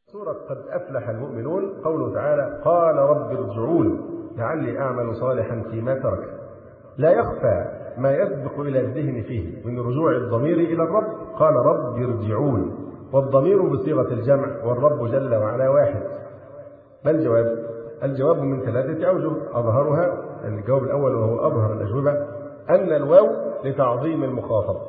سورة قد أفلح المؤمنون قوله تعالى قال رب ارجعون لعلي أعمل صالحا فيما ترك. لا يخفى ما يسبق إلى الذهن فيه من رجوع الضمير إلى الرب. قال رب ارجعون، والضمير بصيغة الجمع، والرب جل وعلا واحد. ما الجواب؟ الجواب من 3 أوجه أظهرها. الجواب الأول وهو أظهر الأجوبة أن الواو لتعظيم المخاطب،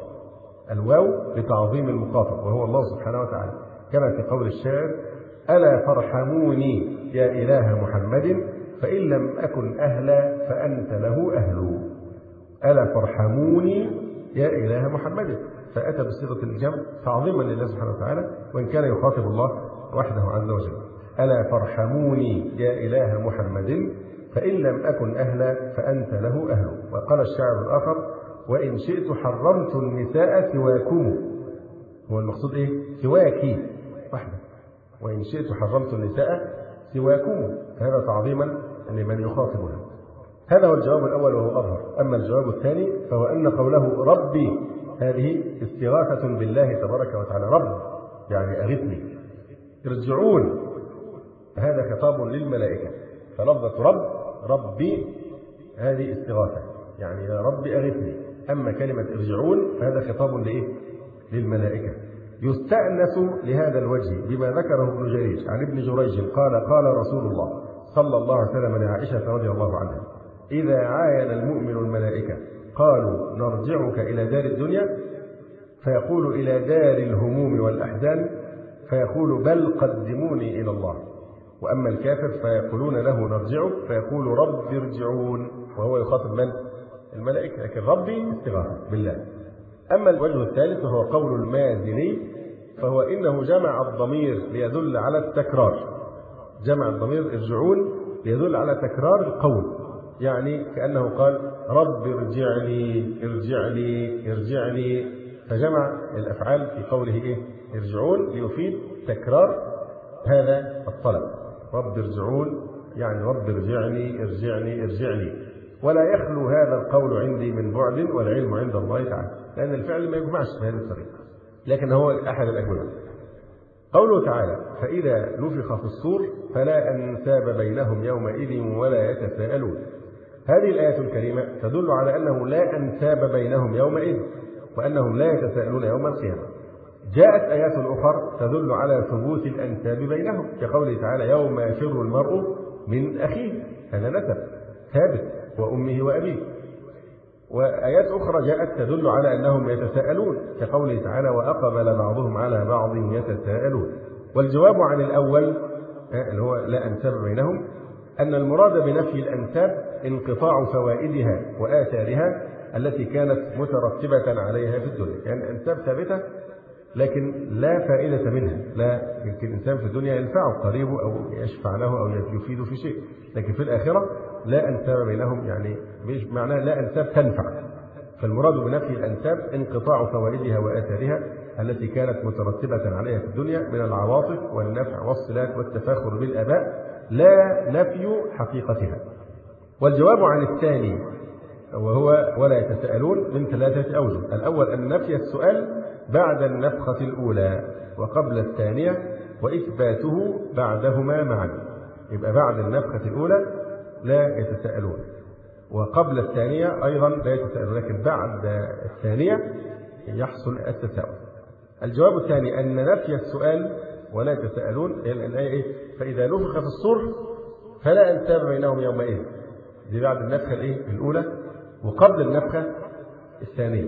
الواو لتعظيم المخاطب وهو الله سبحانه وتعالى، كما في قول الشاعر ألا فارحموني يا إله محمد فإن لم أكن أهلا فأنت له أهل. ألا فارحموني يا إله محمد، فأتى بصيغة الجمع تعظيما لله سبحانه وتعالى وإن كان يخاطب الله وحده عز وجل. ألا فارحموني يا إله محمد فإن لم أكن أهلا فأنت له أهل. وقال الشاعر الآخر وإن شئت حرمت النساء سواكم. هو المقصود إيه؟ سواكي وحده. وإن شئت حرمت النساء سواكم، فهذا تعظيما لمن يخاطبها. هذا هو الجواب الأول وهو أظهر. أما الجواب الثاني فهو أن قوله ربي هذه استغاثة بالله تبارك وتعالى. رب يعني أغثني. ارجعون هذا خطاب للملائكة، فلفظة رب ربي هذه استغاثة يعني يا رب أغثني. أما كلمة ارجعون فهذا خطاب لإيه؟ للملائكة. يستأنس لهذا الوجه بما ذكره ابن جريج عن ابن جريج قال قال رسول الله صلى الله عليه وسلم لعائشة رضي الله عنها إذا عاين المؤمن الملائكة قالوا نرجعك إلى دار الدنيا فيقول إلى دار الهموم والأحزان فيقول بل قدموني إلى الله. وأما الكافر فيقولون له نرجعك فيقول رب ارجعون، وهو يخاطب من؟ الملائكة، لكن ربي استغاثة بالله. أما الوجه الثالث وهو قول المازني فهو إنه جمع الضمير ليدل على التكرار. جمع الضمير ارجعون ليدل على تكرار القول، يعني كأنه قال رب ارجعني ارجعني ارجعني، فجمع الأفعال في قوله إيه؟ ارجعون ليفيد تكرار هذا الطلب. رب ارجعون يعني رب ارجعني ارجعني ارجعني. ولا يخلو هذا القول عندي من بعد والعلم عند الله تعالى، لأن الفعل ما يجمعش بهذه الطريقة، لكن هو أحد الأجوبة. قوله تعالى فإذا نفخ في الصور فلا أنساب بينهم يومئذ ولا يتساءلون. هذه الآية الكريمة تدل على أنه لا أنساب بينهم يومئذ وأنهم لا يتساءلون يوم القيامة. جاءت آيات أخرى تدل على ثبوت الأنساب بينهم كقوله تعالى يوم يفر المرء من أخيه، هذا نسب ثابت وأمه وأبيه. وآيات أخرى جاءت تدل على أنهم يتساءلون كقوله تعالى وأقبل بعضهم على بعض يتساءلون. والجواب عن الأول اللي هو لا أنساب بينهم أن المراد بنفي الأنساب انقطاع فوائدها وآثارها التي كانت مترتبة عليها في الدنيا. يعني الأنساب ثابتة لكن لا فائدة منها، لا يمكن الإنسان في الدنيا ينفعه قريبه أو يشفع له أو يفيده في شيء، لكن في الآخرة لا أنساب بينهم، يعني مش معناه لا أنساب تنفع. فالمراد بنفي الأنساب انقطاع فوائدها وآثارها التي كانت مترتبة عليها في الدنيا من العواطف والنفع والصلات والتفاخر بالآباء، لا نفي حقيقتها. والجواب عن الثاني وهو ولا يتساءلون من 3 أوجه. الأول أن نفي السؤال بعد النفخة الأولى وقبل الثانية وإثباته بعدهما معا. يبقى بعد النفخة الأولى لا يتساءلون وقبل الثانية أيضا لا يتساءلون، لكن بعد الثانية يحصل التساؤل. الجواب الثاني أن نفي السؤال ولا يتساءلون الآية إيه؟ فإذا نفخ في الصور فلا أنساب بينهم يومئذ، دي بعد النفخة الأولى وقبل النفخة الثانية.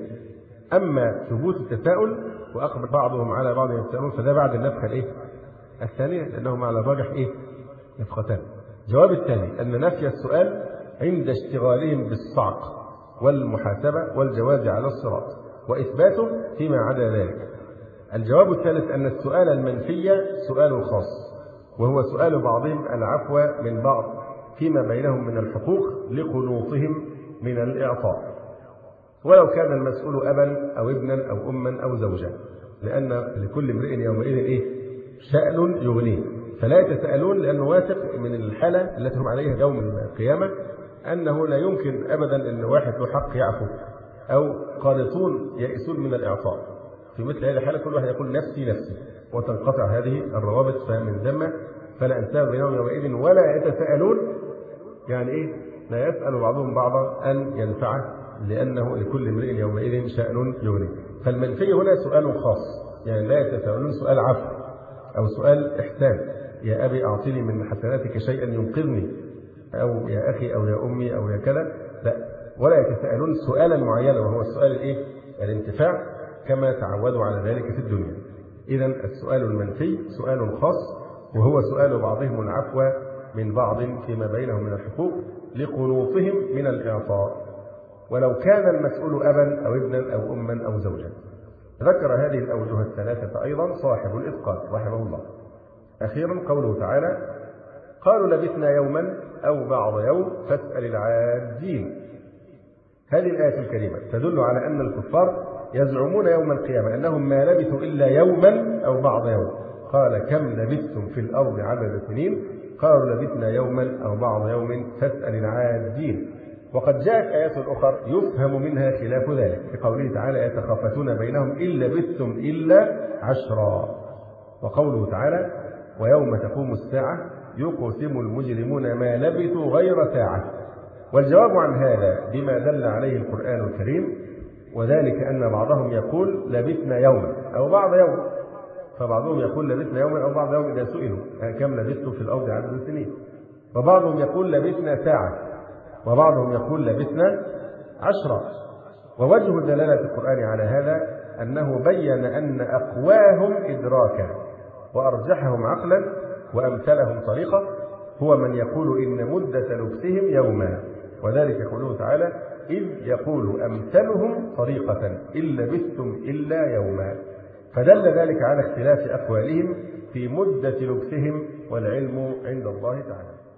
أما ثبوت التساؤل وأقبل بعضهم على بعض يتساءلون فده بعد النفخة الثانية، لأنهم على الراجح نفختان. الجواب الثاني أن نفي السؤال عند اشتغالهم بالصعق والمحاسبة والجواز على الصراط، وإثباته فيما عدا ذلك. الجواب الثالث أن السؤال المنفي سؤال خاص، وهو سؤال بعضهم العفو من بعض فيما بينهم من الحقوق لقنوطهم من الإعطاء، ولو كان المسؤول أبا أو ابنا أو أما أو زوجا، لأن لكل امرئ يومئذ شأن يغنيه. فلا يتساءلون لأنه واثق من الحالة التي هم عليها يوم القيامة أنه لا يمكن أبدا أن واحد له حق يعفو، أو قانطون يئسون من الإعطاء. في مثل هذه الحالة كل واحد يقول نفسي نفسي، وتنقطع هذه الروابط. فمن ثم فلا أنساب بينهم يومئذ ولا يتساءلون، يعني إيه؟ لا يسأل بعضهم بعضا أن ينفعه، لأنه لكل امرئ يومئذ شأن يغنيه. فالمنفي هنا سؤال خاص، يعني لا يتساءلون سؤال عفو أو سؤال إحسان، يا أبي أعطني من حسناتك شيئا ينقذني، أو يا أخي أو يا أمي أو يا كذا، لا، ولا يتساءلون سؤالا معينا، وهو السؤال الإيه؟ الانتفاع، كما تعودوا على ذلك في الدنيا. إذا السؤال المنفي سؤال خاص، وهو سؤال بعضهم العفو من بعض فيما بينهم من الحقوق لقنوطهم من الإعطاء، ولو كان المسؤول أبا أو ابنا أو أما أو زوجا. ذكر هذه الأوجه الثلاثة أيضا صاحب الإتقان رحمه الله. أخيرا قوله تعالى: قالوا لبثنا يوما أو بعض يوم فاسأل العادين. هذه الآية الكريمة تدل على أن الكفار يزعمون يوم القيامة أنهم ما لبثوا إلا يوما أو بعض يوم. قال: كم لبثتم في الأرض عدد سنين؟ قالوا لبثنا يوما أو بعض يوم فاسأل العادين. وقد جاءت آيات أخرى يفهم منها خلاف ذلك، في قوله تعالى: يتخافتون بينهم إن لبثتم إلا 10. وقوله تعالى: ويوم تقوم الساعة يقسم المجرمون ما لبثوا غير ساعة. والجواب عن هذا بما دل عليه القرآن الكريم، وذلك أن بعضهم يقول لبثنا يوما أو بعض يوم، فبعضهم يقول لبثنا يوما أو بعض يوم إذا سئلوا كم لبثتم في الأرض عدد السنين، وبعضهم يقول لبثنا ساعة، وبعضهم يقول لبثنا 10. ووجه دلالة القرآن على هذا أنه بين أن أقواهم إدراكا وأرجحهم عقلا وأمثلهم طريقة هو من يقول إن مدة لبثهم يوما، وذلك قوله تعالى: إذ يقول أمثلهم طريقة إن لبثتم إلا يوما. فدل ذلك على اختلاف أقوالهم في مدة لبثهم، والعلم عند الله تعالى.